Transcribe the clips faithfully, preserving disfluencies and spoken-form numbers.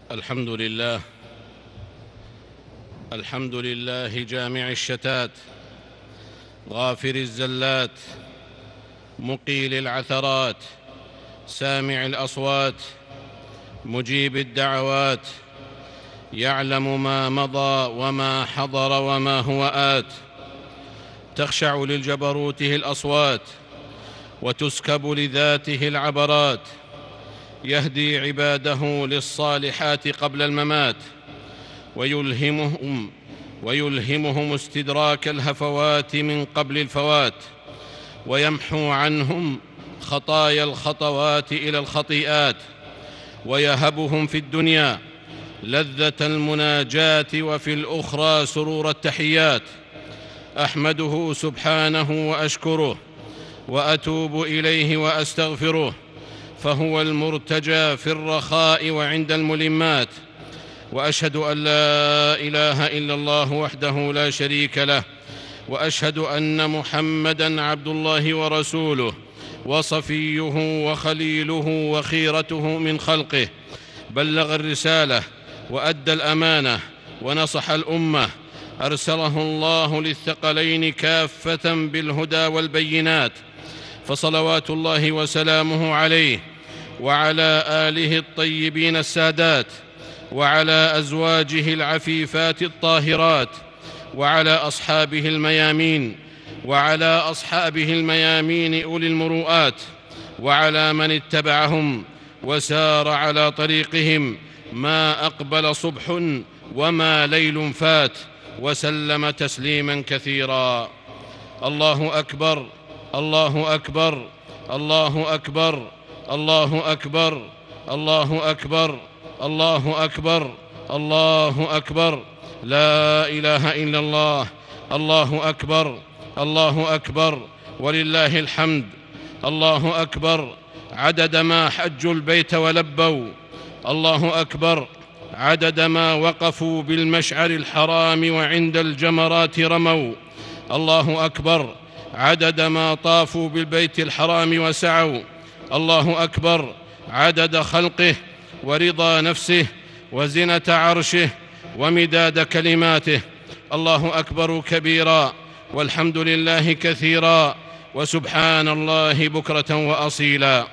الحمد لله الحمد لله جامع الشتات، غافر الزلات، مقيل العثرات، سامع الأصوات، مجيب الدعوات، يعلم ما مضى وما حضر وما هو آت. تخشع للجبروته الأصوات، وتسكب لذاته العبرات. يهدي عباده للصالحات قبل الممات، ويلهمهم ويلهمهم استدراك الهفوات من قبل الفوات، ويمحو عنهم خطايا الخطوات إلى الخطيئات، ويهبهم في الدنيا لذة المناجاة وفي الأخرى سرور التحيات. أحمده سبحانه وأشكره، وأتوب إليه وأستغفره، فهو المرتجى في الرخاء وعند الملمات. وأشهد أن لا إله إلا الله وحده لا شريك له، وأشهد أن محمدًا عبد الله ورسوله، وصفيه وخليله وخيرته من خلقه. بلغ الرسالة وأدى الأمانة ونصح الأمة، أرسله الله للثقلين كافة بالهدى والبينات، فصلوات الله وسلامه عليه وعلى آله الطيبين السادات، وعلى أزواجه العفيفات الطاهرات، وعلى أصحابه الميامين وعلى أصحابه الميامين أولي المروءات، وعلى من اتبعهم وسار على طريقهم ما أقبل صبح وما ليل فات، وسلم تسليما كثيرا. الله أكبر، الله أكبر، الله أكبر، الله أكبر، الله أكبر، الله أكبر، الله أكبر. لا إله إلا الله. الله أكبر، الله أكبر، ولله الحمد. الله أكبر عدد ما حجوا البيت ولبوا. الله أكبر عدد ما وقفوا بالمشعر الحرام وعند الجمرات رموا. الله أكبر عدد ما طافوا بالبيت الحرام وسعوا. الله أكبر عدد خلقه ورضا نفسه وزنة عرشه ومداد كلماته. الله أكبر كبيرا، والحمد لله كثيرا، وسبحان الله بكرة وأصيلا.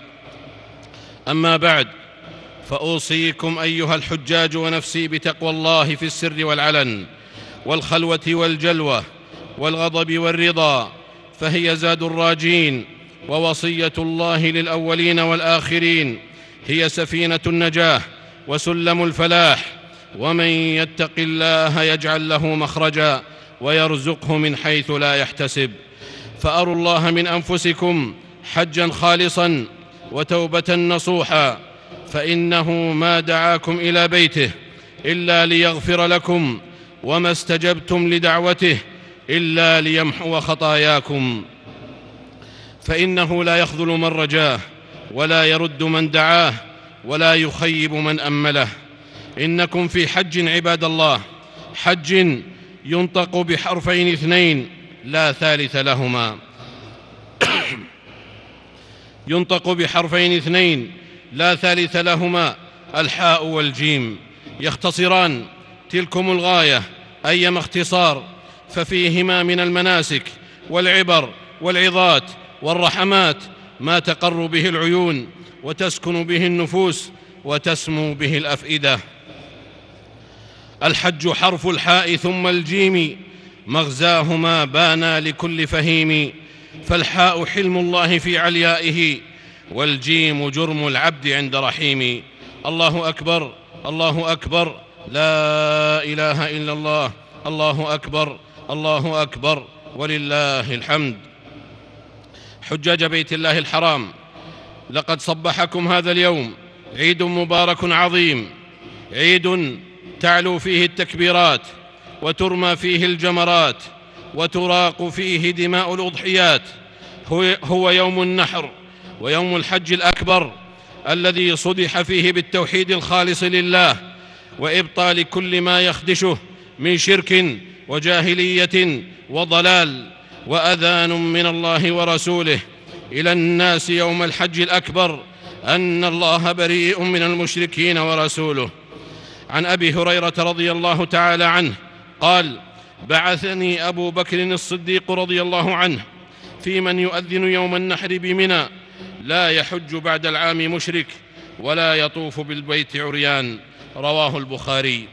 أما بعد، فأوصيكم أيها الحجاج ونفسي بتقوى الله في السر والعلن، والخلوة والجلوة، والغضب والرضا، فهي زاد الراجين ووصية الله للأولين والآخرين. هي سفينة النجاة وسلم الفلاح، ومن يتق الله يجعل له مخرجا ويرزقه من حيث لا يحتسب. فأروا الله من أنفسكم حجا خالصا وتوبة نصوحا، فإنه ما دعاكم إلى بيته إلا ليغفر لكم، وما استجبتم لدعوته إلا ليمحو خطاياكم. فإنه لا يخذل من رجاه، ولا يرد من دعاه، ولا يخيب من أمله. إنكم في حج عباد الله، حج ينطق بحرفين اثنين لا ثالث لهما ينطق بحرفين اثنين لا ثالث لهما، الحاء والجيم، يختصران تلكم الغاية أيما اختصار، ففيهما من المناسك والعبر والعظات والرحمات ما تقر به العيون وتسكن به النفوس وتسمو به الأفئدة. الحج حرف الحاء ثم الجيم، مغزاهما بانا لكل فهيم. فالحاء حلم الله في عليائه، والجيم جرم العبد عند رحيم. الله أكبر، الله أكبر، لا إله إلا الله. الله أكبر، الله أكبر، ولله الحمد. حجاج بيت الله الحرام، لقد صبحكم هذا اليوم عيد مبارك عظيم، عيد تعلو فيه التكبيرات، وترمى فيه الجمرات، وتراق فيه دماء الأضحيات. هو, هو يوم النحر ويوم الحج الأكبر، الذي صدح فيه بالتوحيد الخالص لله، وإبطال كل ما يخدشه من شرك وجاهلية وضلال. وأذان من الله ورسوله إلى الناس يوم الحج الأكبر أن الله بريء من المشركين ورسوله. عن أبي هريرة رضي الله تعالى عنه قال: بعثني أبو بكر الصديق رضي الله عنه في من يؤذن يوم النحر بمنى: لا يحج بعد العام مشرك ولا يطوف بالبيت عريان. رواه البخاري.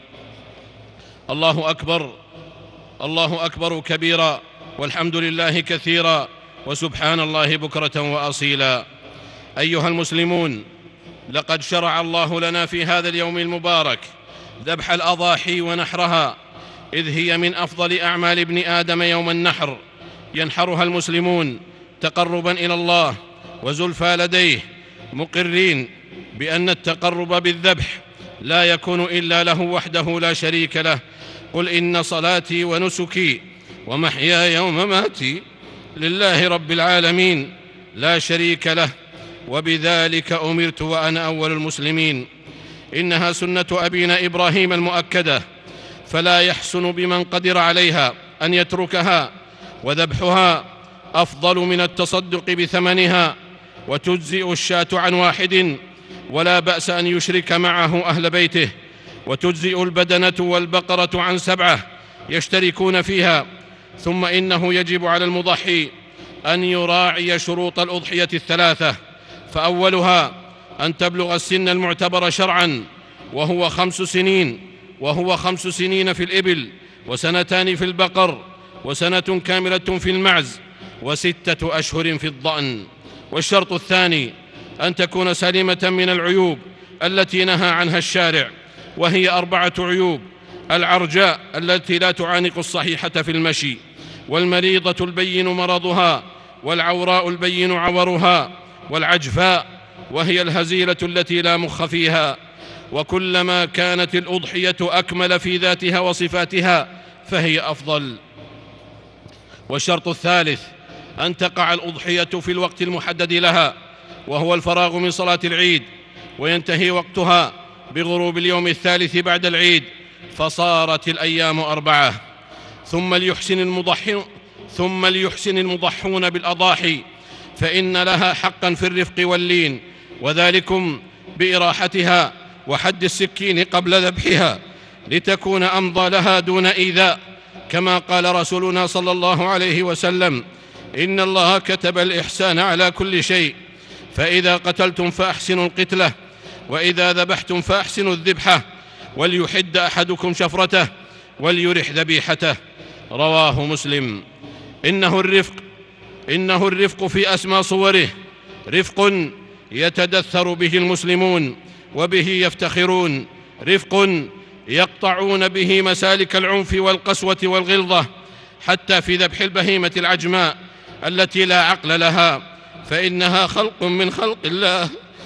الله أكبر، الله أكبر كبيرا، والحمد لله كثيرا، وسبحان الله بكرة وأصيلا. أيها المسلمون، لقد شرع الله لنا في هذا اليوم المبارك ذبح الأضاحي ونحرها، إذ هي من أفضل أعمال ابن آدم يوم النحر، ينحرها المسلمون تقربا إلى الله وزلفى لديه، مقرين بأن التقرب بالذبح لا يكون إلا له وحده لا شريك له. قل إن صلاتي ونسكي ومحياي ومماتي لله رب العالمين لا شريك له، وبذلك أمرت وأنا أول المسلمين. إنها سنة أبينا إبراهيم المؤكدة، فلا يحسن بمن قدر عليها أن يتركها، وذبحها أفضل من التصدق بثمنها، وتجزئ الشاة عن واحد ولا بأس أن يشرك معه أهل بيته، وتجزئ البدنة والبقرة عن سبعة يشتركون فيها. ثم إنه يجب على المضحي أن يراعي شروط الأضحية الثلاثة، فأولها أن تبلغ السن المعتبر شرعا، وهو خمس سنين وهو خمس سنين في الإبل، وسنتان في البقر، وسنة كاملة في المعز، وستة أشهر في الضأن. والشرط الثاني أن تكون سليمة من العيوب التي نهى عنها الشارع، وهي أربعة عيوب: العرجاء التي لا تعانق الصحيحة في المشي، والمريضة البين مرضها، والعوراء البين عورها، والعجفاء وهي الهزيلة التي لا مخ فيها. وكلما كانت الأضحية أكمل في ذاتها وصفاتها فهي أفضل. والشرط الثالث أن تقع الأضحية في الوقت المحدد لها، وهو الفراغ من صلاة العيد، وينتهي وقتها بغروب اليوم الثالث بعد العيد، فصارت الأيام أربعة. ثم ليحسن المضحون ثم ليحسن المضحون بالأضاحي، فإن لها حقا في الرفق واللين، وذلكم بإراحتها وحد السكين قبل ذبحها، لتكون أمضى لها دون إيذاء، كما قال رسولنا صلى الله عليه وسلم: إن الله كتب الإحسان على كل شيء، فإذا قتلتم فأحسنوا القتلة، وإذا ذبحتم فأحسنوا الذبحة، وليحد أحدكم شفرته وليرح ذبيحته. رواه مسلم. إنه الرفق إنه الرفق في أسمى صوره، رفق يتدثر به المسلمون وبه يفتخرون، رفق يقطعون به مسالك العنف والقسوة والغلظة، حتى في ذبح البهيمة العجماء التي لا عقل لها، فإنها خلق من خلق الله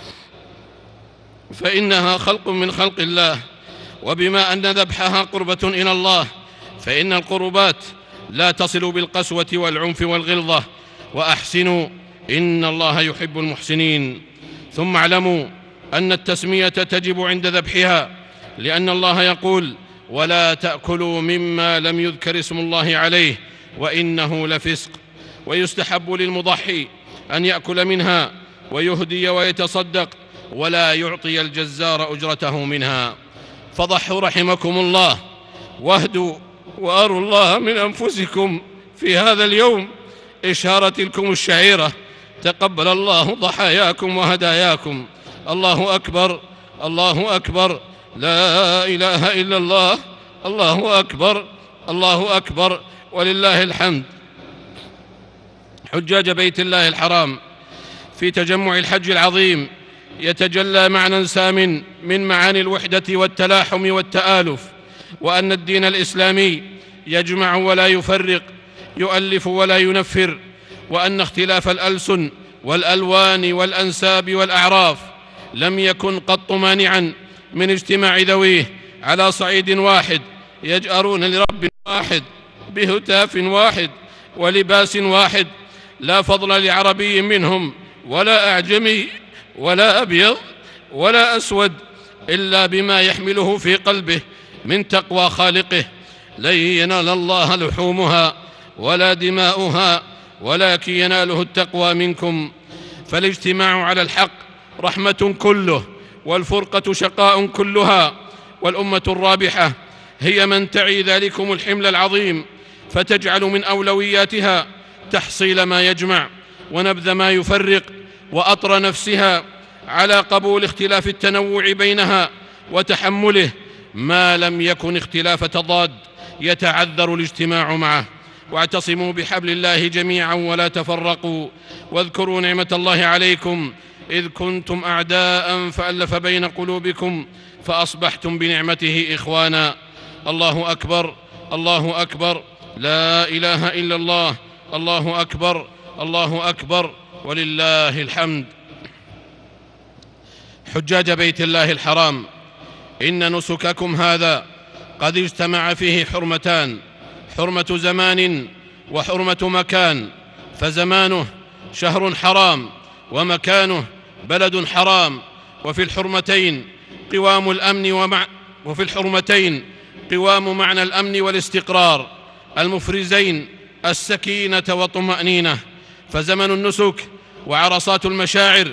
فإنها خلق من خلق الله وبما أن ذبحها قربة إلى الله، فإن القربات لا تصل بالقسوة والعنف والغلظة. وأحسنوا إن الله يحب المحسنين. ثم اعلموا أن التسمية تجب عند ذبحها، لأن الله يقول: ولا تأكلوا مما لم يذكر اسم الله عليه وإنه لفسق. ويستحب للمضحي أن يأكل منها ويهدي ويتصدق، ولا يعطي الجزار أجرته منها. فضحوا رحمكم الله، واهدوا وأروا الله من أنفسكم في هذا اليوم إشارة تلكم الشعيرة. تقبل الله ضحاياكم وهداياكم. الله أكبر، الله أكبر، لا إله إلا الله، الله أكبر، الله أكبر، ولله الحمد. حجاج بيت الله الحرام في تجمع الحج العظيم يتجلى معنى سام من معاني الوحدة والتلاحم والتآلف، وأن الدين الإسلامي يجمع ولا يفرق، يؤلف ولا ينفر، وأن اختلاف الألسن والألوان والأنساب والأعراف لم يكن قط مانعا من اجتماع ذويه على صعيد واحد، يجأرون لرب واحد بهتاف واحد ولباس واحد، لا فضل لعربي منهم ولا أعجمي ولا أبيض ولا أسود، إلا بما يحمله في قلبه من تقوى خالقه. لن ينال الله لحومها ولا دماؤها، ولكن يناله التقوى منكم. فالاجتماع على الحق رحمة كله، والفرقة شقاء كلها، والأمة الرابحة هي من تعي ذلكم الحمل العظيم، فتجعل من أولوياتها تحصيل ما يجمع ونبذ ما يفرق، وأطر نفسها على قبول اختلاف التنوع بينها وتحمله ما لم يكن اختلاف تضاد يتعذر الاجتماع معه. واعتصموا بحبل الله جميعا ولا تفرقوا، واذكروا نعمة الله عليكم إذ كنتم أعداء فألف بين قلوبكم فأصبحتم بنعمته إخوانا. الله أكبر، الله أكبر، لا إله إلا الله، الله أكبر، الله أكبر، ولله الحمد. حجاج بيت الله الحرام، إن نسككم هذا قد اجتمع فيه حرمتان: حرمة زمان وحرمة مكان، فزمانه شهر حرام ومكانه بلد حرام، وفي الحرمتين قوام الأمن ومع وفي الحرمتين قوام معنى الأمن والاستقرار المفرزين السكينة والطمأنينة. فزمن النسك وعرصات المشاعر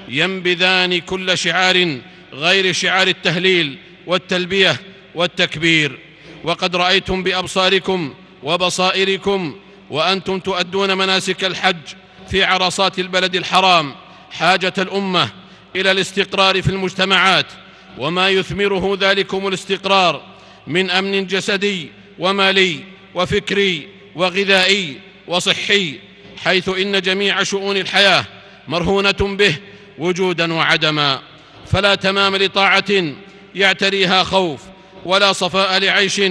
ينبذان كل شعار غير شعار التهليل والتلبية والتكبير. وقد رأيتم بأبصاركم وبصائركم وأنتم تؤدون مناسك الحج في عرصات البلد الحرام حاجة الأمة إلى الاستقرار في المجتمعات، وما يثمره ذلكم الاستقرار من أمن جسدي ومالي وفكري وغذائي وصحي، حيث إن جميع شؤون الحياة مرهونة به وجودا وعدما. فلا تمام لطاعة يعتريها خوف، ولا صفاء لعيش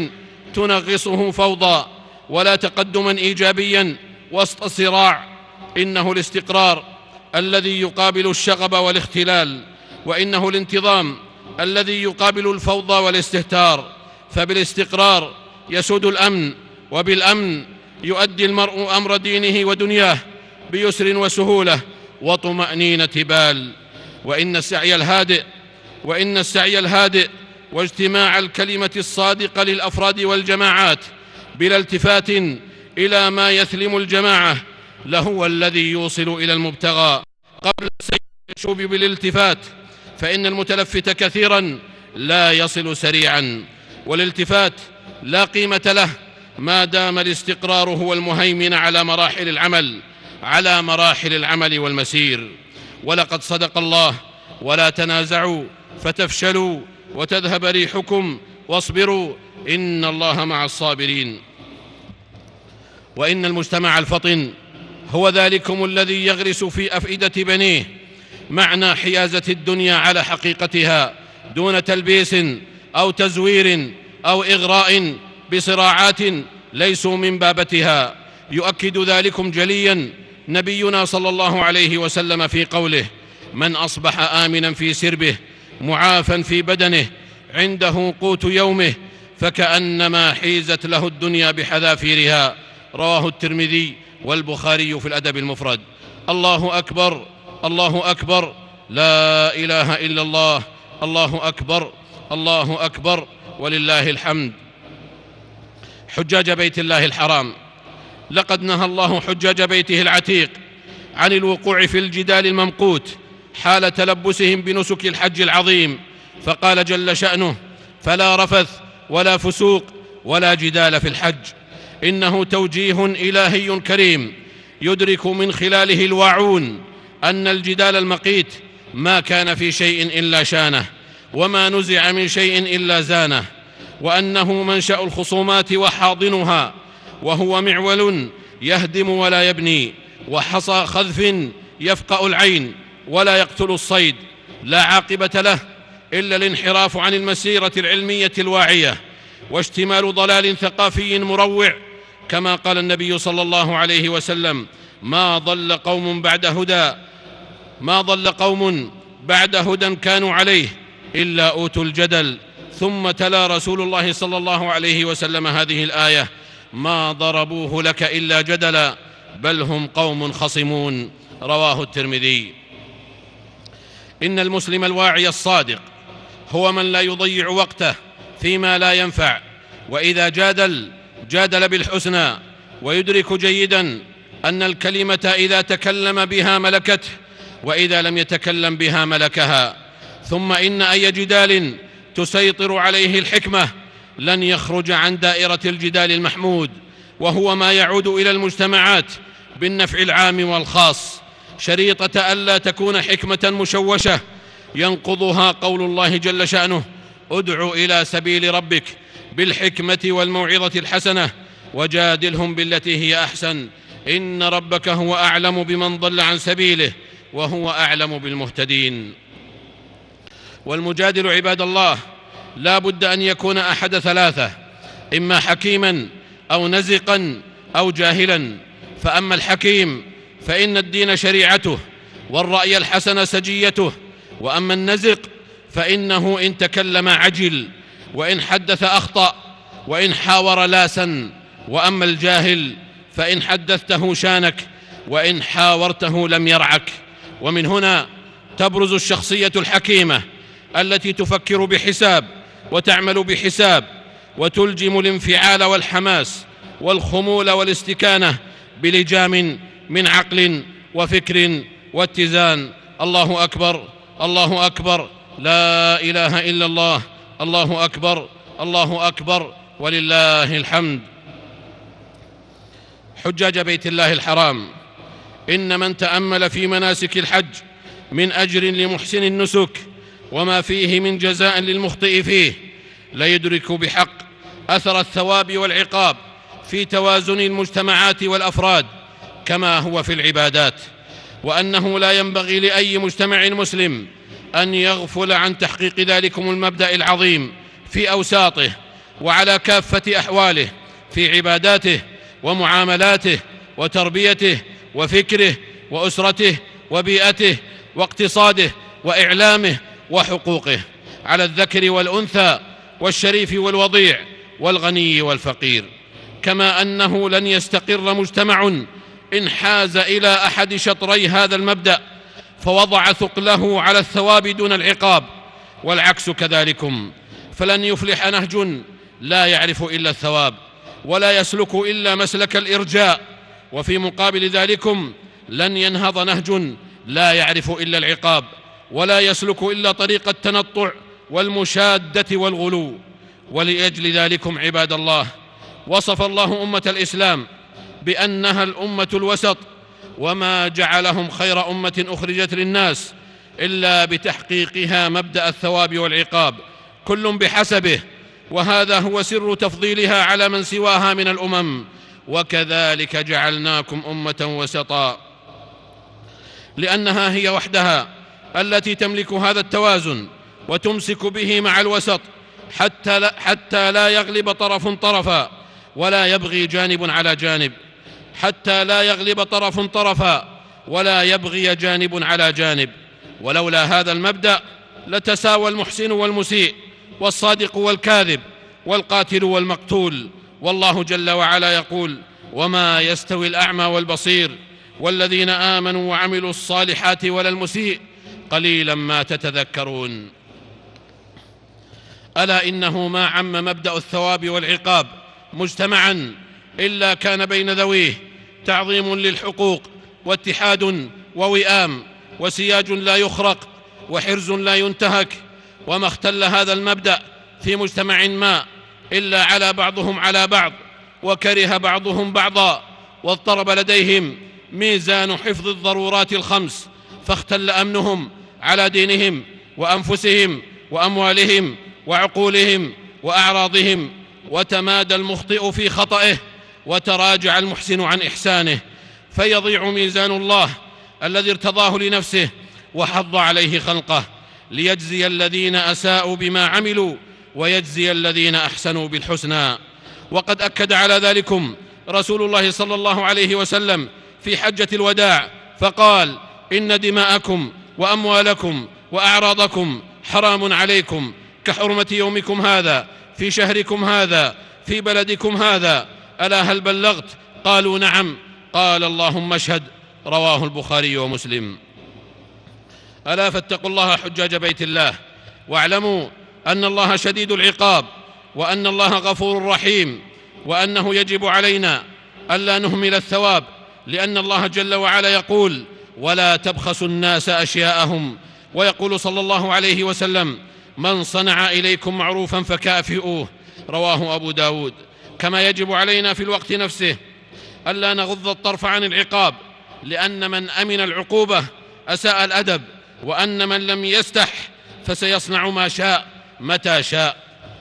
تنغصه فوضى، ولا تقدما إيجابيا وسط صراع. إنه الاستقرار الذي يقابل الشغب والاختلال، وإنه الانتظام الذي يقابل الفوضى والاستهتار. فبالاستقرار يسود الأمن، وبالأمن يؤدي المرء أمر دينه ودنياه بيسر وسهولة وطمأنينة بال. وإن السعي الهادئ وإن السعي الهادئ واجتماع الكلمة الصادقة للأفراد والجماعات بلا التفات إلى ما يثلم الجماعة لهو الذي يوصل إلى المبتغى قبل الشوب بالالتفات، فإن المتلفت كثيرا لا يصل سريعا، والالتفات لا قيمة له ما دام الاستقرار هو المهيمن على مراحل العمل على مراحل العمل والمسير. ولقد صدق الله: ولا تنازعوا فتفشلوا وتذهب ريحكم واصبروا إن الله مع الصابرين. وإن المجتمع الفطن هو ذلكم الذي يغرس في أفئدة بنيه معنى حيازة الدنيا على حقيقتها دون تلبيس أو تزوير أو إغراء بصراعات ليسوا من بابتها. يؤكد ذلكم جليا نبينا صلى الله عليه وسلم في قوله: من أصبح آمنا في سربه معافا في بدنه عنده قوت يومه فكأنما حيزت له الدنيا بحذافيرها. رواه الترمذي والبخاري في الأدب المفرد. الله أكبر، الله أكبر، لا إله إلا الله، الله أكبر، الله أكبر، ولله الحمد. حجاج بيت الله الحرام، لقد نهى الله حجاج بيته العتيق عن الوقوع في الجدال الممقوت حال تلبسهم بنسك الحج العظيم، فقال جل شأنه: فلا رفث ولا فسوق ولا جدال في الحج. إنه توجيه إلهي كريم يدرك من خلاله الواعون أن الجدال المقيت ما كان في شيء إلا شانه، وما نزع من شيء إلا زانه، وأنه منشأ الخصومات وحاضنها، وهو معول يهدم ولا يبني، وحصى خذف يفقأ العين ولا يقتل الصيد، لا عاقبة له إلا الانحراف عن المسيرة العلمية الواعية واشتمال ضلال ثقافي مروع، كما قال النبي صلى الله عليه وسلم: ما ضل قوم بعد هدى ما ضل قوم بعد هدى كانوا عليه إلا أوتوا الجدل. ثم تلا رسول الله صلى الله عليه وسلم هذه الآية: ما ضربوه لك إلا جدلا بل هم قوم خصمون. رواه الترمذي. إن المسلم الواعي الصادق هو من لا يضيع وقته فيما لا ينفع، وإذا جادل جادل بالحسنى، ويدرك جيدا أن الكلمة إذا تكلم بها ملكته، وإذا لم يتكلم بها ملكها. ثم إن أي جدال تسيطر عليه الحكمة لن يخرج عن دائرة الجدال المحمود، وهو ما يعود إلى المجتمعات بالنفع العام والخاص، شريطة ألا تكون حكمة مشوشة ينقضها قول الله جل شأنه: ادع إلى سبيل ربك بالحكمة والموعظة الحسنة وجادلهم بالتي هي أحسن إن ربك هو أعلم بمن ضل عن سبيله وهو أعلم بالمهتدين. والمجادل عباد الله لا بد أن يكون أحد ثلاثة: إما حكيما أو نزقا أو جاهلا. فأما الحكيم فإن الدين شريعته والرأي الحسن سجيته، وأما النزق فإنه إن تكلم عجل، وإن حدث أخطأ، وإن حاور لاسا. وأما الجاهل فإن حدثته شانك، وإن حاورته لم يرعك. ومن هنا تبرز الشخصية الحكيمة التي تفكر بحساب وتعمل بحساب، وتلجم الانفعال والحماس والخمول والاستكانة بلجام من عقل وفكر واتزان. الله أكبر، الله أكبر، لا إله إلا الله، الله أكبر، الله أكبر، ولله الحمد. حجاج بيت الله الحرام، إن من تأمل في مناسك الحج من أجر لمحسن النسك وما فيه من جزاء للمخطئ فيه ليدرك بحق أثر الثواب والعقاب في توازن المجتمعات والأفراد كما هو في العبادات، وأنه لا ينبغي لأي مجتمع مسلم أن يغفل عن تحقيق ذلكم المبدأ العظيم في أوساطه وعلى كافة أحواله، في عباداته ومعاملاته وتربيته وفكره وأسرته وبيئته واقتصاده وإعلامه وحقوقه، على الذكر والأنثى والشريف والوضيع والغني والفقير. كما أنه لن يستقر مجتمع إن حاز إلى أحد شطري هذا المبدأ فوضع ثقله على الثواب دون العقاب، والعكس كذلكم. فلن يفلح نهج لا يعرف إلا الثواب ولا يسلك إلا مسلك الإرجاء، وفي مقابل ذلكم لن ينهض نهج لا يعرف إلا العقاب ولا يسلك إلا طريق التنطع والمشادة والغلو. ولأجل ذلكم عباد الله وصف الله أمة الإسلام بأنها الأمة الوسط، وما جعلهم خير أمة أخرجت للناس إلا بتحقيقها مبدأ الثواب والعقاب، كل بحسبه، وهذا هو سر تفضيلها على من سواها من الأمم. وكذلك جعلناكم أمة وسطا، لأنها هي وحدها التي تملك هذا التوازن وتمسك به مع الوسط حتى لا, حتى لا يغلب طرف طرفا ولا يبغي جانب على جانب، حتى لا يغلب طرف طرفا ولا يبغي جانب على جانب. ولولا هذا المبدأ لتساوى المحسن والمسيء والصادق والكاذب والقاتل والمقتول. والله جل وعلا يقول: وما يستوي الأعمى والبصير والذين آمنوا وعملوا الصالحات ولا المسيء قليلا ما تتذكرون. ألا إنه ما عم مبدأ الثواب والعقاب مجتمعا إلا كان بين ذويه تعظيم للحقوق واتحاد ووئام وسياج لا يخرق وحرز لا ينتهك. وما اختل هذا المبدأ في مجتمع ما إلا على بعضهم على بعض، وكره بعضهم بعضا، واضطرب لديهم ميزان حفظ الضرورات الخمس، فاختل أمنهم على دينهم وأنفسهم وأموالهم وعقولهم وأعراضهم، وتمادى المخطئ في خطئه وتراجع المحسن عن إحسانه، فيضيع ميزان الله الذي ارتضاه لنفسه وحض عليه خلقه، ليجزي الذين أساءوا بما عملوا ويجزي الذين أحسنوا بالحسنى. وقد أكد على ذلكم رسول الله صلى الله عليه وسلم في حجة الوداع فقال: إن دماءكم وأموالكم وأعراضكم حرام عليكم كحرمة يومكم هذا في شهركم هذا في بلدكم هذا، ألا هل بلغت؟ قالوا: نعم. قال: اللهم اشهد. رواه البخاري ومسلم. ألا فاتقوا الله حجاج بيت الله، واعلموا أن الله شديد العقاب، وأن الله غفور رحيم، وأنه يجب علينا ألا نهمل الثواب، لأن الله جل وعلا يقول: ولا تبخسوا الناس أشياءهم، ويقول صلى الله عليه وسلم: من صنع إليكم معروفا فكافئوه، رواه أبو داود. كما يجب علينا في الوقت نفسه ألا نغض الطرف عن العقاب، لأن من أمن العقوبة أساء الأدب، وأن من لم يستح فسيصنع ما شاء متى شاء.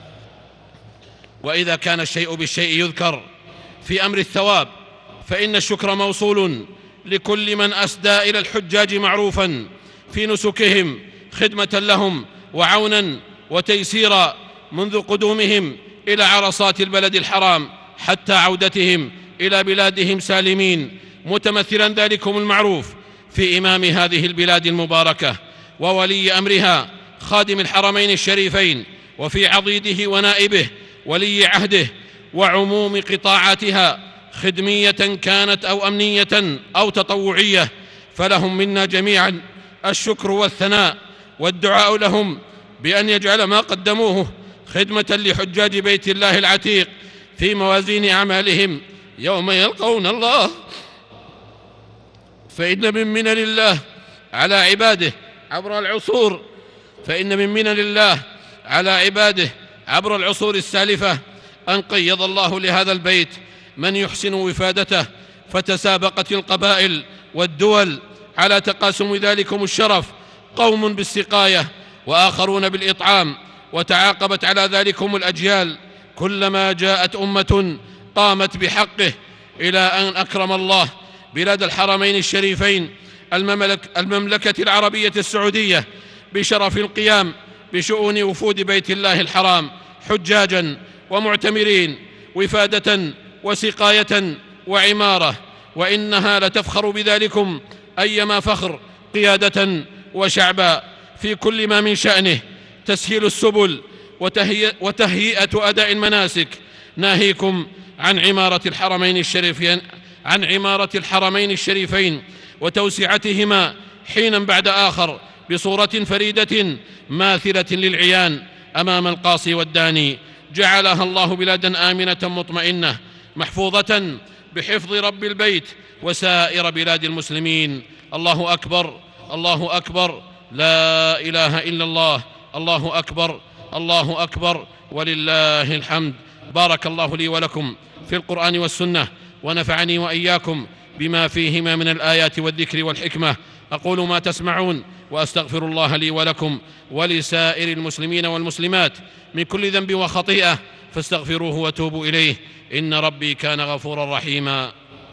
وإذا كان الشيء بالشيء يذكر في أمر الثواب، فإن الشكر موصول لكل من أسدى إلى الحجاج معروفا في نسكهم خدمة لهم وعونا وتيسيرا منذ قدومهم إلى عرصات البلد الحرام حتى عودتهم إلى بلادهم سالمين، متمثلا ذلكم المعروف في إمام هذه البلاد المباركة وولي أمرها خادم الحرمين الشريفين، وفي عضيده ونائبه ولي عهده وعموم قطاعاتها خدمية كانت أو أمنية أو تطوعية. فلهم منا جميعا الشكر والثناء والدعاء لهم بأن يجعل ما قدموه خدمة لحجاج بيت الله العتيق في موازين أعمالهم يوم يلقون الله. فإن من منن الله على عباده عبر العصور فإن من منن الله على عباده عبر العصور السالفة أن قيض الله لهذا البيت من يحسن وفادته، فتسابقت القبائل والدول على تقاسم ذلكم الشرف، قوم بالسقاية وآخرون بالإطعام، وتعاقبت على ذلكم الأجيال، كلما جاءت أمة قامت بحقه، إلى أن أكرم الله بلاد الحرمين الشريفين المملك المملكة العربية السعودية بشرف القيام بشؤون وفود بيت الله الحرام حجاجا ومعتمرين وفادة وسقاية وعمارة، وإنها لتفخر بذلكم أيما فخر قيادة وشعبا في كل ما من شأنه تسهيل السبل وتهيئة أداء المناسك، ناهيكم عن عمارة الحرمين الشريفين عن عمارة الحرمين الشريفين وتوسعتهما حينا بعد آخر بصورة فريدة ماثلة للعيان أمام القاصي والداني. جعلها الله بلادا آمنة مطمئنة محفوظة بحفظ رب البيت وسائر بلاد المسلمين. الله أكبر، الله أكبر، لا إله إلا الله، الله أكبر، الله أكبر، ولله الحمد. بارك الله لي ولكم في القرآن والسنة، ونفعني وإياكم بما فيهما من الآيات والذكر والحكمة. أقول ما تسمعون، وأستغفر الله لي ولكم ولسائر المسلمين والمسلمات من كل ذنب وخطيئة، فاستغفروه وتوبوا إليه، إن ربي كان غفورا رحيما.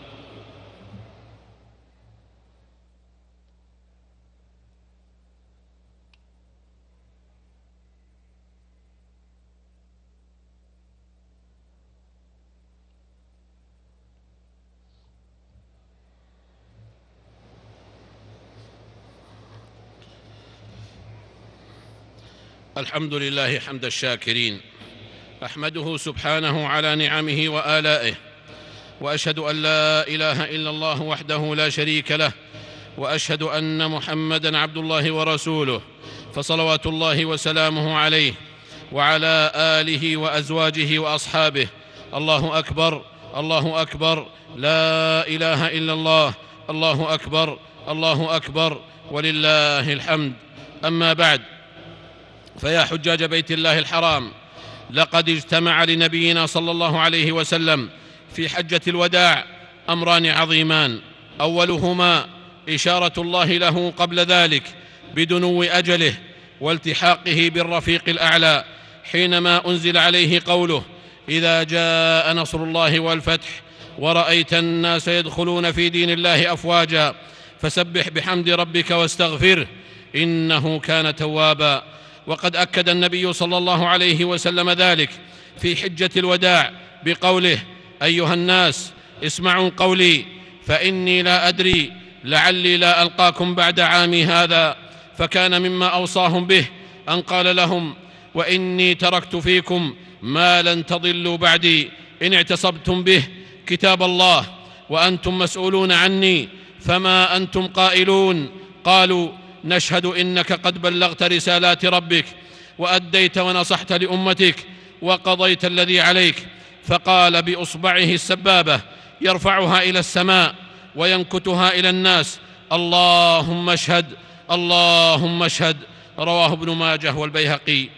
الحمد لله حمد الشاكرين، أحمده سبحانه على نعمه وآلائه، وأشهد أن لا إله إلا الله وحده لا شريك له، وأشهد أن محمدًا عبد الله ورسوله، فصلوات الله وسلامه عليه وعلى آله وأزواجه وأصحابه. الله أكبر، الله أكبر، لا إله إلا الله، الله أكبر، الله أكبر، ولله الحمد. أما بعد، فيا حجاج بيت الله الحرام، لقد اجتمع لنبينا صلى الله عليه وسلم في حجة الوداع أمران عظيمان، أولهما إشارة الله له قبل ذلك بدنو أجله والتحاقه بالرفيق الأعلى، حينما أنزل عليه قوله: إذا جاء نصر الله والفتح ورأيت الناس يدخلون في دين الله أفواجا فسبح بحمد ربك واستغفره إنه كان توابا. وقد أكد النبي صلى الله عليه وسلم ذلك في حجة الوداع بقوله: أيها الناس اسمعوا قولي فإني لا أدري لعلي لا ألقاكم بعد عامي هذا. فكان مما أوصاهم به أن قال لهم: وإني تركت فيكم ما لن تضلوا بعدي إن اعتصبتم به، كتاب الله، وأنتم مسؤولون عني، فما أنتم قائلون؟ قالوا: نشهد إنك قد بلغت رسالات ربك وأديت ونصحت لأمتك وقضيت الذي عليك. فقال بإصبعه السبابة يرفعها إلى السماء وينكتها إلى الناس: اللهم اشهد، اللهم اشهد، رواه ابن ماجه والبيهقي.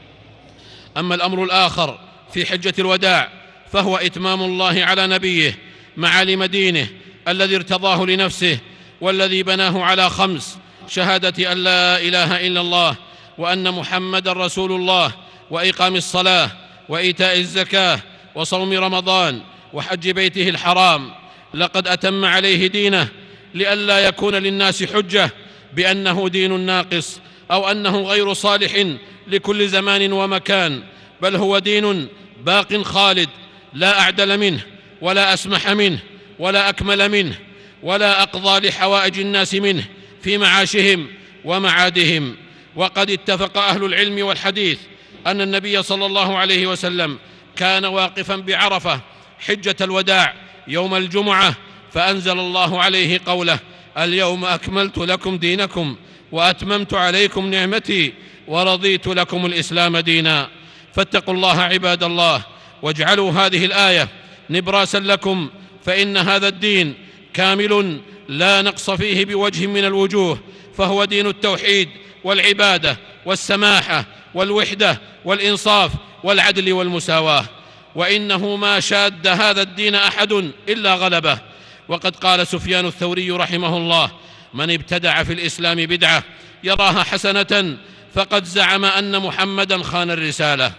أما الأمر الآخر في حجة الوداع فهو إتمام الله على نبيه معالم دينه الذي ارتضاه لنفسه، والذي بناه على خمس: شهادة أن لا إله إلا الله، وأن محمد رسول الله، وإقام الصلاة، وإيتاء الزكاة، وصوم رمضان، وحج بيته الحرام. لقد أتم عليه دينه لئلا يكون للناس حجة بأنه دين ناقص أو أنه غير صالح لكل زمان ومكان، بل هو دين باق خالد لا أعدل منه ولا أسمح منه ولا أكمل منه ولا أقضى لحوائج الناس منه في معاشهم ومعادهم. وقد اتفق أهل العلم والحديث أن النبي صلى الله عليه وسلم كان واقفا بعرفة حجة الوداع يوم الجمعة، فأنزل الله عليه قوله: اليوم أكملت لكم دينكم وأتممت عليكم نعمتي ورضيت لكم الإسلام دينا. فاتقوا الله عباد الله، واجعلوا هذه الآية نبراسا لكم، فإن هذا الدين كامل لا نقص فيه بوجه من الوجوه، فهو دين التوحيد والعبادة والسماحة والوحدة والإنصاف والعدل والمساواة، وإنه ما شاد هذا الدين أحد إلا غلبه. وقد قال سفيان الثوري رحمه الله: من ابتدع في الإسلام بدعة يراها حسنة فقد زعم أن محمدا خان الرسالة.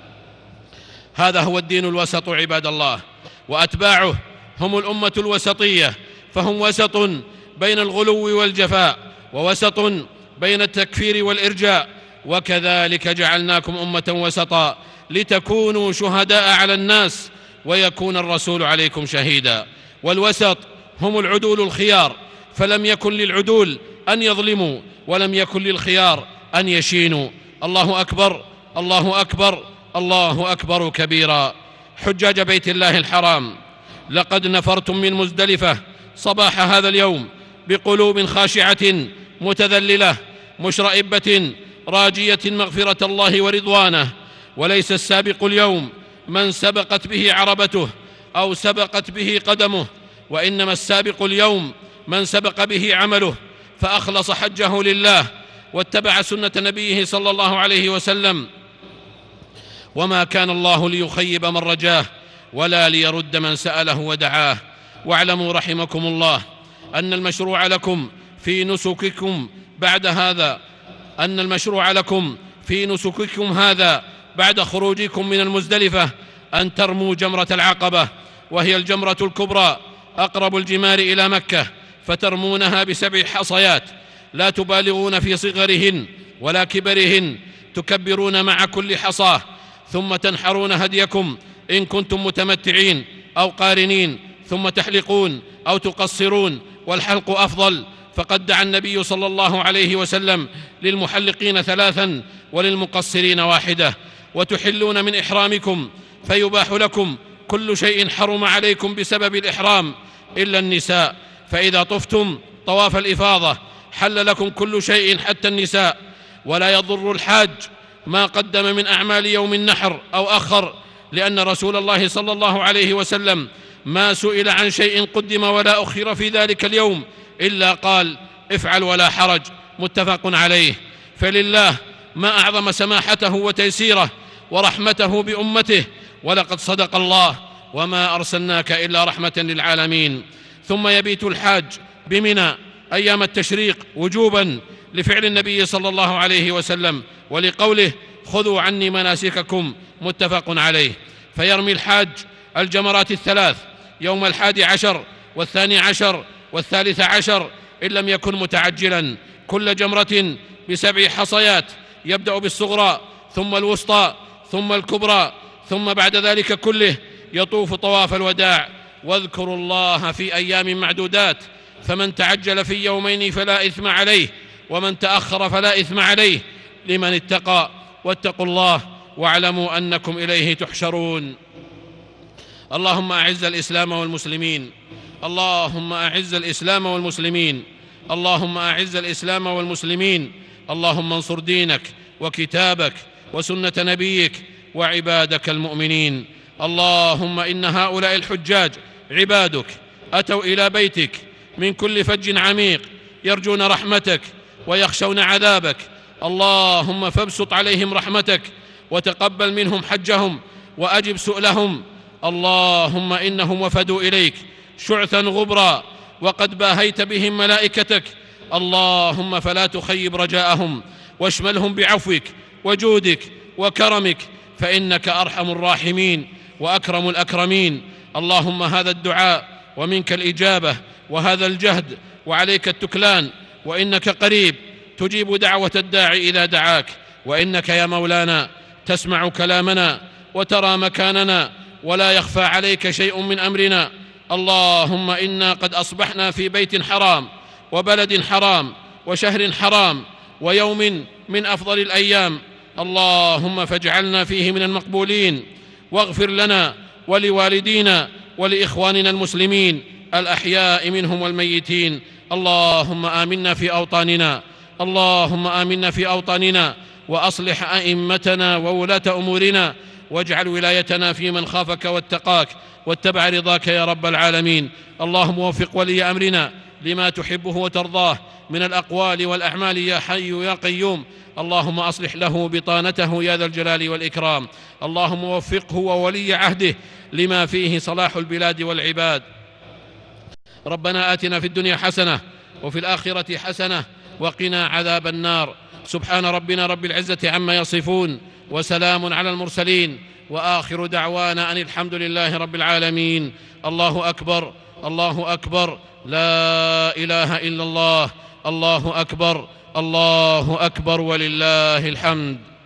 هذا هو الدين الوسط عباد الله، وأتباعه هم الأمة الوسطية، فهم وسط بين الغلو والجفاء، ووسط بين التكفير والإرجاء. وكذلك جعلناكم أمة وسطا لتكونوا شهداء على الناس ويكون الرسول عليكم شهيدا. والوسط هم العدول الخيار، فلم يكن للعدول أن يظلموا، ولم يكن للخيار أن يشينوا. الله أكبر، الله أكبر، الله أكبر كبيرا. حجاج بيت الله الحرام، لقد نفرتم من مزدلفة صباح هذا اليوم بقلوب خاشعة متذللة مشرئبة راجية مغفرة الله ورضوانه. وليس السابق اليوم من سبقت به عربته أو سبقت به قدمه، وإنما السابق اليوم من سبق به عمله فأخلص حجه لله واتبع سنة نبيه صلى الله عليه وسلم. وما كان الله ليخيب من رجاه ولا ليرد من سأله ودعاه. واعلموا رحمكم الله أن المشروع لكم في نسككم بعد هذا أن المشروع لكم في نسككم هذا بعد خروجكم من المزدلفة أن ترموا جمرة العقبة، وهي الجمرة الكبرى أقرب الجمار إلى مكة، فترمونها بسبع حصيات لا تبالغون في صغرهن ولا كبرهن، تكبرون مع كل حصاه، ثم تنحرون هديكم إن كنتم متمتعين أو قارنين، ثم تحلقون أو تقصرون، والحلق أفضل، فقد دعا النبي صلى الله عليه وسلم للمحلقين ثلاثا وللمقصرين واحدة. وتحلون من إحرامكم فيباح لكم كل شيء حرم عليكم بسبب الإحرام إلا النساء، فإذا طفتم طواف الإفاضة حل لكم كل شيء حتى النساء. ولا يضر الحاج ما قدم من أعمال يوم النحر أو أخر، لأن رسول الله صلى الله عليه وسلم ما سئل عن شيء قدم ولا أخر في ذلك اليوم إلا قال: افعل ولا حرج، متفق عليه. فلله ما أعظم سماحته وتيسيره ورحمته بأمته، ولقد صدق الله: وما أرسلناك إلا رحمة للعالمين. ثم يبيت الحاج بمنى أيام التشريق وجوبا لفعل النبي صلى الله عليه وسلم ولقوله: خذوا عني مناسككم، متفق عليه. فيرمي الحاج الجمرات الثلاث يوم الحادي عشر والثاني عشر والثالث عشر إن لم يكن متعجلا، كل جمرة بسبع حصيات، يبدأ بالصغرى ثم الوسطى ثم الكبرى، ثم بعد ذلك كله يطوف طواف الوداع. واذكروا الله في أيام معدودات، فمن تعجل في يومين فلا إثم عليه، ومن تأخر فلا إثم عليه، لمن اتقى. واتقوا الله واعلموا أنكم إليه تحشرون. اللهم أعز الإسلام والمسلمين، اللهم أعز الإسلام والمسلمين، اللهم أعز الإسلام والمسلمين، اللهم انصر دينك وكتابك وسنة نبيك وعبادك المؤمنين. اللهم إن هؤلاء الحجاج عبادك أتوا إلى بيتك من كل فج عميق، يرجون رحمتك ويخشون عذابك، اللهم فابسط عليهم رحمتك وتقبل منهم حجهم وأجب سؤلهم. اللهم إنهم وفدوا إليك شعثا غبرا وقد باهيت بهم ملائكتك، اللهم فلا تخيب رجاءهم واشملهم بعفوك وجودك وكرمك، فإنك أرحم الراحمين وأكرم الأكرمين. اللهم هذا الدعاء ومنك الإجابة وهذا الجهد وعليك التكلان، وإنك قريب تجيب دعوة الداعي إذا دعاك، وإنك يا مولانا تسمع كلامنا وترى مكاننا ولا يخفى عليك شيء من أمرنا. اللهم إنا قد أصبحنا في بيت حرام وبلد حرام وشهر حرام ويوم من أفضل الأيام، اللهم فاجعلنا فيه من المقبولين، واغفر لنا ولوالدينا ولإخواننا المسلمين الأحياء منهم والميتين. اللهم آمنا في أوطاننا، اللهم آمنا في أوطاننا، وأصلح أئمتنا وولاة أمورنا، واجعل ولايتنا في من خافك واتقاك واتبع رضاك يا رب العالمين. اللهم وفق ولي أمرنا لما تحبه وترضاه من الأقوال والأعمال يا حي يا قيوم. اللهم أصلح له بطانته يا ذا الجلال والإكرام. اللهم وفقه وولي عهده لما فيه صلاح البلاد والعباد. ربنا آتنا في الدنيا حسنة وفي الآخرة حسنة وقنا عذاب النار. سبحان ربنا رب العزة عما يصفون، وسلام على المرسلين، وآخر دعوانا أن الحمد لله رب العالمين. الله أكبر، الله أكبر، لا إله إلا الله، الله أكبر، الله أكبر، ولله الحمد.